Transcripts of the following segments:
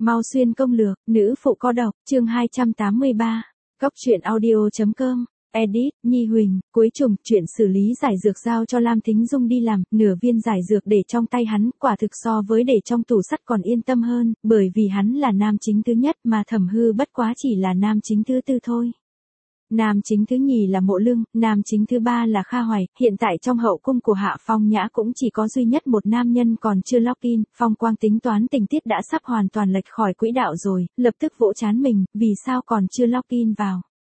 Mau xuyên công lược, nữ phụ có độc, chương 283. Góc truyện audio.com. Edit, Nhi Huỳnh, cuối trùng, chuyện xử lý giải dược giao cho Lam Thính Dung đi làm, nửa viên giải dược để trong tay hắn, quả thực so với để trong tủ sắt còn yên tâm hơn, bởi vì hắn là nam chính thứ nhất mà Thẩm Hư bất quá chỉ là nam chính thứ tư thôi. Nam chính thứ nhì là Mộ Lương, nam chính thứ ba là Kha Hoài, hiện tại trong hậu cung của Hạ Phong Nhã cũng chỉ có duy nhất một nam nhân còn chưa lock in, Phong Quang tính toán tình tiết đã sắp hoàn toàn lệch khỏi quỹ đạo rồi, lập tức vỗ trán mình, vì sao còn chưa lock in vào.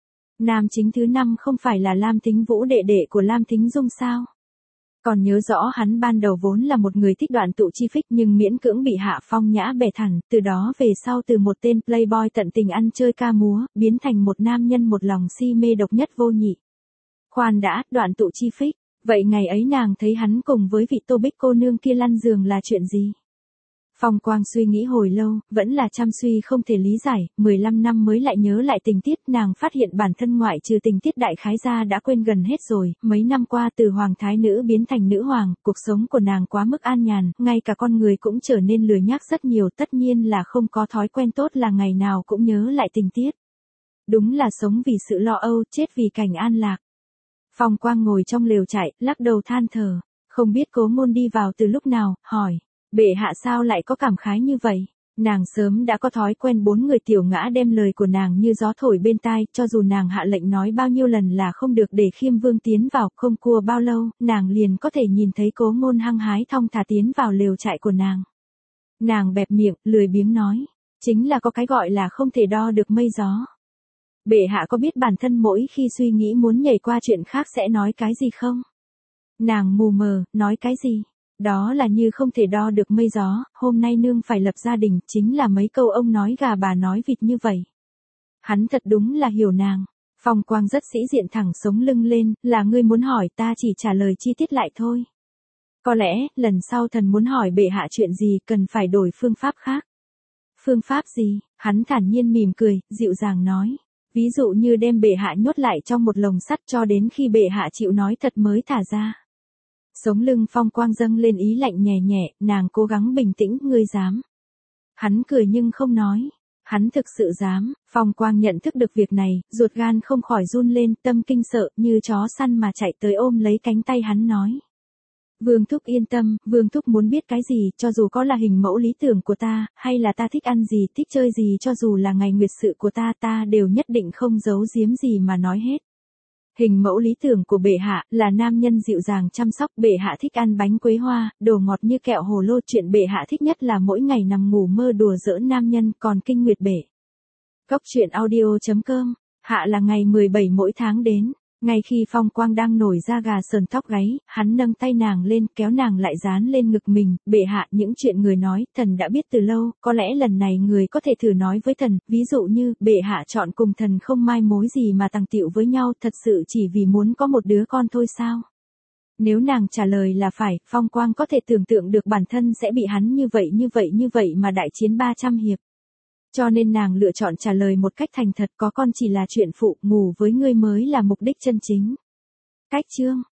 Nam chính thứ năm không phải là Lam Thính Vũ đệ đệ của Lam Thính Dung sao? Còn nhớ rõ hắn ban đầu vốn là một người thích đoạn tụ chi phích nhưng miễn cưỡng bị Hạ Phong Nhã bẻ thẳng, từ đó về sau từ một tên playboy tận tình ăn chơi ca múa, biến thành một nam nhân một lòng si mê độc nhất vô nhị. Khoan đã, đoạn tụ chi phích, vậy ngày ấy nàng thấy hắn cùng với vị Tô Bích cô nương kia lăn giường là chuyện gì? Phong Quang suy nghĩ hồi lâu, vẫn là chăm suy không thể lý giải, 15 năm mới lại nhớ lại tình tiết, nàng phát hiện bản thân ngoại trừ tình tiết đại khái ra đã quên gần hết rồi, mấy năm qua từ hoàng thái nữ biến thành nữ hoàng, cuộc sống của nàng quá mức an nhàn, ngay cả con người cũng trở nên lười nhác rất nhiều, tất nhiên là không có thói quen tốt là ngày nào cũng nhớ lại tình tiết. Đúng là sống vì sự lo âu, chết vì cảnh an lạc. Phong Quang ngồi trong lều trại, lắc đầu than thở, không biết Cố Ngôn đi vào từ lúc nào, hỏi. Bệ hạ sao lại có cảm khái như vậy? Nàng sớm đã có thói quen bốn người tiểu ngã đem lời của nàng như gió thổi bên tai, cho dù nàng hạ lệnh nói bao nhiêu lần là không được để Khiêm Vương tiến vào, không cua bao lâu, nàng liền có thể nhìn thấy Cố Ngôn hăng hái thong thả tiến vào lều trại của nàng. Nàng bẹp miệng, lười biếng nói, chính là có cái gọi là không thể đo được mây gió. Bệ hạ có biết bản thân mỗi khi suy nghĩ muốn nhảy qua chuyện khác sẽ nói cái gì không? Nàng mù mờ, nói cái gì? Đó là như không thể đo được mây gió, hôm nay nương phải lập gia đình, chính là mấy câu ông nói gà bà nói vịt như vậy. Hắn thật đúng là hiểu nàng. Phong Quang rất sĩ diện thẳng sống lưng lên, là ngươi muốn hỏi ta chỉ trả lời chi tiết lại thôi. Có lẽ, lần sau thần muốn hỏi bệ hạ chuyện gì cần phải đổi phương pháp khác. Phương pháp gì? Hắn thản nhiên mỉm cười, dịu dàng nói. Ví dụ như đem bệ hạ nhốt lại trong một lồng sắt cho đến khi bệ hạ chịu nói thật mới thả ra. Sống lưng Phong Quang dâng lên ý lạnh nhẹ nhẹ, nàng cố gắng bình tĩnh, ngươi dám. Hắn cười nhưng không nói. Hắn thực sự dám, Phong Quang nhận thức được việc này, ruột gan không khỏi run lên, tâm kinh sợ, như chó săn mà chạy tới ôm lấy cánh tay hắn nói. Vương Thúc yên tâm, Vương Thúc muốn biết cái gì, cho dù có là hình mẫu lý tưởng của ta, hay là ta thích ăn gì, thích chơi gì, cho dù là ngày nguyệt sự của ta đều nhất định không giấu giếm gì mà nói hết. Hình mẫu lý tưởng của bệ hạ là nam nhân dịu dàng chăm sóc, bệ hạ thích ăn bánh quế hoa, đồ ngọt như kẹo hồ lô, chuyện bệ hạ thích nhất là mỗi ngày nằm ngủ mơ đùa giỡn nam nhân, còn kinh nguyệt bệ. Góc truyện audio.com. Hạ là ngày 17 mỗi tháng đến. Ngay khi Phong Quang đang nổi da gà sờn tóc gáy, hắn nâng tay nàng lên, kéo nàng lại dán lên ngực mình, bệ hạ, những chuyện người nói, thần đã biết từ lâu, có lẽ lần này người có thể thử nói với thần, ví dụ như, bệ hạ chọn cùng thần không mai mối gì mà tàng tiệu với nhau, thật sự chỉ vì muốn có một đứa con thôi sao? Nếu nàng trả lời là phải, Phong Quang có thể tưởng tượng được bản thân sẽ bị hắn như vậy mà đại chiến 300 hiệp. Cho nên nàng lựa chọn trả lời một cách thành thật, có con chỉ là chuyện phụ, ngủ với ngươi mới là mục đích chân chính. Cách chương